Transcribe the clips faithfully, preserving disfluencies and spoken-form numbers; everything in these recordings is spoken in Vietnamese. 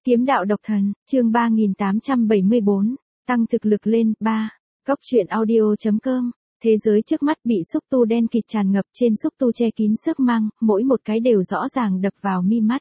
Kiếm đạo độc thần, chương ba nghìn tám trăm bảy mươi bốn, tăng thực lực lên, ba. Góc truyện audio chấm com. Thế giới trước mắt bị xúc tu đen kịt tràn ngập, trên xúc tu che kín xước mang, mỗi một cái đều rõ ràng đập vào mi mắt.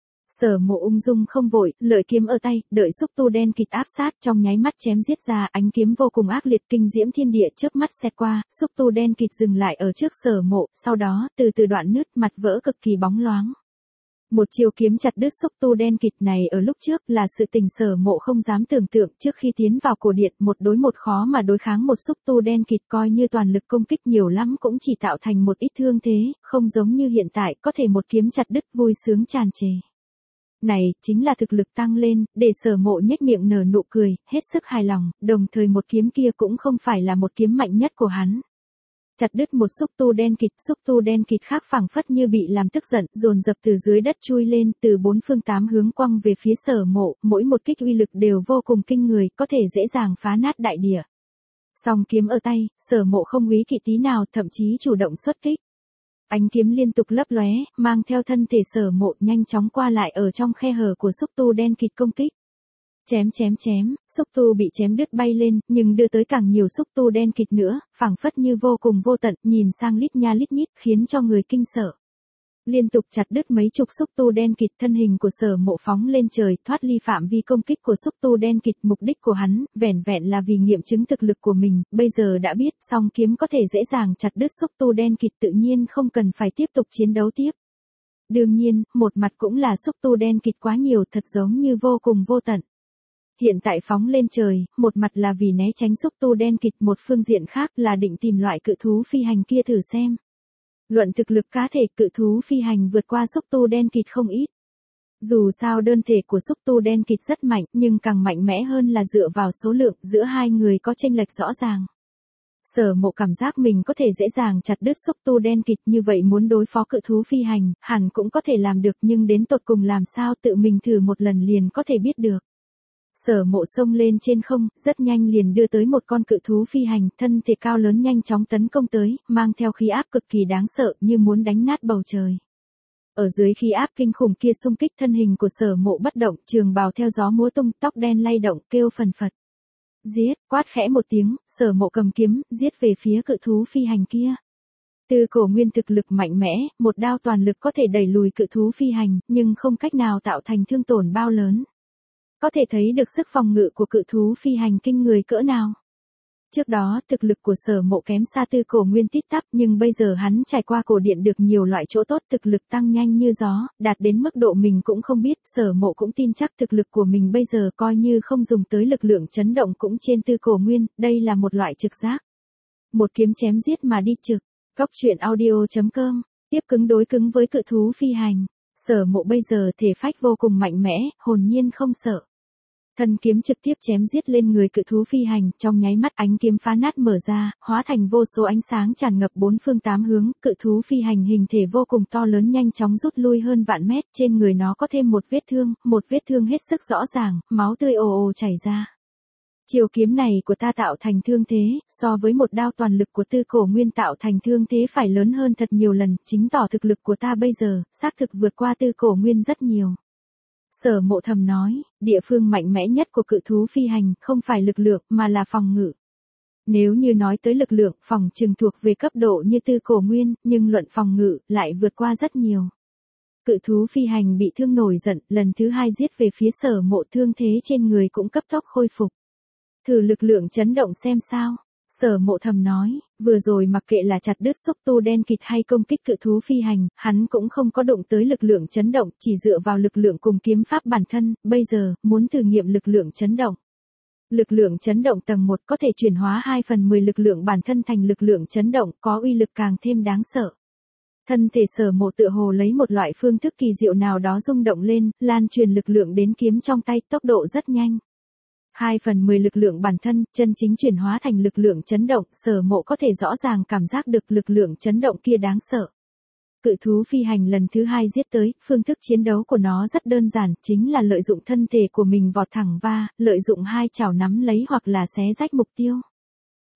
Sở Mộ ung dung không vội, lợi kiếm ở tay, đợi xúc tu đen kịt áp sát, trong nháy mắt chém giết ra, ánh kiếm vô cùng ác liệt kinh diễm thiên địa chớp mắt xẹt qua, xúc tu đen kịt dừng lại ở trước Sở Mộ, sau đó từ từ đoạn nứt, mặt vỡ cực kỳ bóng loáng. Một chiêu kiếm chặt đứt xúc tu đen kịt này ở lúc trước là sự tình Sở Mộ không dám tưởng tượng, trước khi tiến vào cổ điện một đối một khó mà đối kháng một xúc tu đen kịt, coi như toàn lực công kích nhiều lắm cũng chỉ tạo thành một ít thương thế, không giống như hiện tại có thể một kiếm chặt đứt vui sướng tràn trề. Này, chính là thực lực tăng lên, để Sở Mộ nhếch miệng nở nụ cười, hết sức hài lòng, đồng thời một kiếm kia cũng không phải là một kiếm mạnh nhất của hắn. Chặt đứt một xúc tu đen kịt, xúc tu đen kịt khác phảng phất như bị làm tức giận, dồn dập từ dưới đất chui lên, từ bốn phương tám hướng quăng về phía Sở Mộ, mỗi một kích uy lực đều vô cùng kinh người, có thể dễ dàng phá nát đại địa. Song kiếm ở tay, Sở Mộ không úy kỵ tí nào, thậm chí chủ động xuất kích. Ánh kiếm liên tục lấp lóe, mang theo thân thể Sở Mộ nhanh chóng qua lại ở trong khe hở của xúc tu đen kịt công kích. Chém chém chém, xúc tu bị chém đứt bay lên, nhưng đưa tới càng nhiều xúc tu đen kịt nữa, phảng phất như vô cùng vô tận, nhìn sang lít nha lít nhít, khiến cho người kinh sợ. Liên tục chặt đứt mấy chục xúc tu đen kịt, thân hình của Sở Mộ phóng lên trời, thoát ly phạm vi công kích của xúc tu đen kịt, mục đích của hắn, vẻn vẹn là vì nghiệm chứng thực lực của mình, bây giờ đã biết, song kiếm có thể dễ dàng chặt đứt xúc tu đen kịt, tự nhiên không cần phải tiếp tục chiến đấu tiếp. Đương nhiên, một mặt cũng là xúc tu đen kịt quá nhiều, thật giống như vô cùng vô tận. Hiện tại phóng lên trời, một mặt là vì né tránh xúc tu đen kịt, một phương diện khác là định tìm loại cự thú phi hành kia thử xem. Luận thực lực cá thể, cự thú phi hành vượt qua xúc tu đen kịt không ít. Dù sao đơn thể của xúc tu đen kịt rất mạnh, nhưng càng mạnh mẽ hơn là dựa vào số lượng, giữa hai người có chênh lệch rõ ràng. Sở Mộ cảm giác mình có thể dễ dàng chặt đứt xúc tu đen kịt, như vậy muốn đối phó cự thú phi hành, hẳn cũng có thể làm được, nhưng đến tột cùng làm sao tự mình thử một lần liền có thể biết được. Sở Mộ xông lên trên không, rất nhanh liền đưa tới một con cự thú phi hành, thân thể cao lớn nhanh chóng tấn công tới, mang theo khí áp cực kỳ đáng sợ, như muốn đánh nát bầu trời. Ở dưới khí áp kinh khủng kia xung kích, thân hình của Sở Mộ bất động, trường bào theo gió múa tung, tóc đen lay động, kêu phần phật. Giết, quát khẽ một tiếng, Sở Mộ cầm kiếm, giết về phía cự thú phi hành kia. Tư cổ nguyên thực lực mạnh mẽ, một đao toàn lực có thể đẩy lùi cự thú phi hành, nhưng không cách nào tạo thành thương tổn bao lớn. Có thể thấy được sức phòng ngự của cự thú phi hành kinh người cỡ nào. Trước đó, thực lực của Sở Mộ kém xa tư cổ nguyên tít tắp, nhưng bây giờ hắn trải qua cổ điện được nhiều loại chỗ tốt, thực lực tăng nhanh như gió, đạt đến mức độ mình cũng không biết, Sở Mộ cũng tin chắc thực lực của mình bây giờ coi như không dùng tới lực lượng chấn động cũng trên tư cổ nguyên, đây là một loại trực giác. Một kiếm chém giết mà đi trực. Góc truyện audio chấm com, tiếp cứng đối cứng với cự thú phi hành. Sở Mộ bây giờ thể phách vô cùng mạnh mẽ, hồn nhiên không sợ. Thân kiếm trực tiếp chém giết lên người cự thú phi hành, trong nháy mắt ánh kiếm phá nát mở ra, hóa thành vô số ánh sáng tràn ngập bốn phương tám hướng, cự thú phi hành hình thể vô cùng to lớn nhanh chóng rút lui hơn vạn mét, trên người nó có thêm một vết thương, một vết thương hết sức rõ ràng, máu tươi ồ ồ chảy ra. Chiều kiếm này của ta tạo thành thương thế, so với một đao toàn lực của tư cổ nguyên tạo thành thương thế phải lớn hơn thật nhiều lần, chính tỏ thực lực của ta bây giờ, xác thực vượt qua tư cổ nguyên rất nhiều. Sở Mộ thầm nói, địa phương mạnh mẽ nhất của cự thú phi hành không phải lực lượng mà là phòng ngự. Nếu như nói tới lực lượng, phòng trừng thuộc về cấp độ như tư cổ nguyên, nhưng luận phòng ngự lại vượt qua rất nhiều. Cự thú phi hành bị thương nổi giận, lần thứ hai giết về phía Sở Mộ, thương thế trên người cũng cấp tốc khôi phục. Thử lực lượng chấn động xem sao. Sở Mộ thầm nói, vừa rồi mặc kệ là chặt đứt xúc tu đen kịt hay công kích cự thú phi hành, hắn cũng không có đụng tới lực lượng chấn động, chỉ dựa vào lực lượng cùng kiếm pháp bản thân, bây giờ, muốn thử nghiệm lực lượng chấn động. Lực lượng chấn động tầng một có thể chuyển hóa hai phần mười lực lượng bản thân thành lực lượng chấn động, có uy lực càng thêm đáng sợ. Thân thể Sở Mộ tựa hồ lấy một loại phương thức kỳ diệu nào đó rung động lên, lan truyền lực lượng đến kiếm trong tay, tốc độ rất nhanh. hai phần mười lực lượng bản thân, chân chính chuyển hóa thành lực lượng chấn động, Sở Mộ có thể rõ ràng cảm giác được lực lượng chấn động kia đáng sợ. Cự thú phi hành lần thứ hai giết tới, phương thức chiến đấu của nó rất đơn giản, chính là lợi dụng thân thể của mình vọt thẳng va, lợi dụng hai chảo nắm lấy hoặc là xé rách mục tiêu.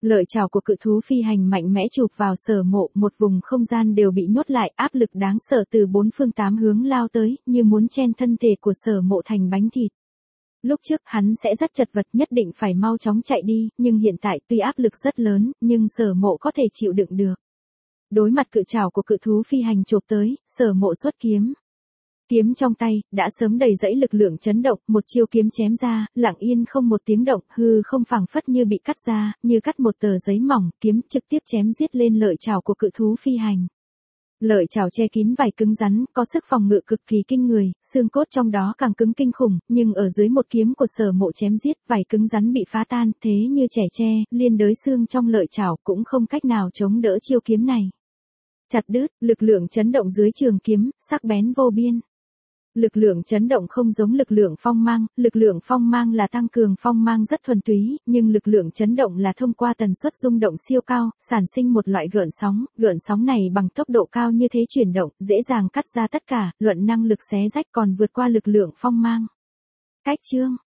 Lợi chảo của cự thú phi hành mạnh mẽ chụp vào Sở Mộ, một vùng không gian đều bị nhốt lại, áp lực đáng sợ từ bốn phương tám hướng lao tới, như muốn chen thân thể của Sở Mộ thành bánh thịt. Lúc trước hắn sẽ rất chật vật, nhất định phải mau chóng chạy đi, nhưng hiện tại tuy áp lực rất lớn, nhưng Sở Mộ có thể chịu đựng được. Đối mặt cự trảo của cự thú phi hành chộp tới, Sở Mộ xuất kiếm. Kiếm trong tay, đã sớm đầy dẫy lực lượng chấn động, một chiêu kiếm chém ra, lặng yên không một tiếng động, hư không phảng phất như bị cắt ra, như cắt một tờ giấy mỏng, kiếm trực tiếp chém giết lên lợi chảo của cự thú phi hành. Lợi chảo che kín vảy cứng rắn, có sức phòng ngự cực kỳ kinh người, xương cốt trong đó càng cứng kinh khủng, nhưng ở dưới một kiếm của Sở Mộ chém giết, vảy cứng rắn bị phá tan, thế như trẻ tre, liên đới xương trong lợi chảo cũng không cách nào chống đỡ chiêu kiếm này. Chặt đứt, lực lượng chấn động dưới trường kiếm, sắc bén vô biên. Lực lượng chấn động không giống lực lượng phong mang, lực lượng phong mang là tăng cường phong mang rất thuần túy, nhưng lực lượng chấn động là thông qua tần suất rung động siêu cao, sản sinh một loại gợn sóng, gợn sóng này bằng tốc độ cao như thế chuyển động, dễ dàng cắt ra tất cả, luận năng lực xé rách còn vượt qua lực lượng phong mang. Cách chương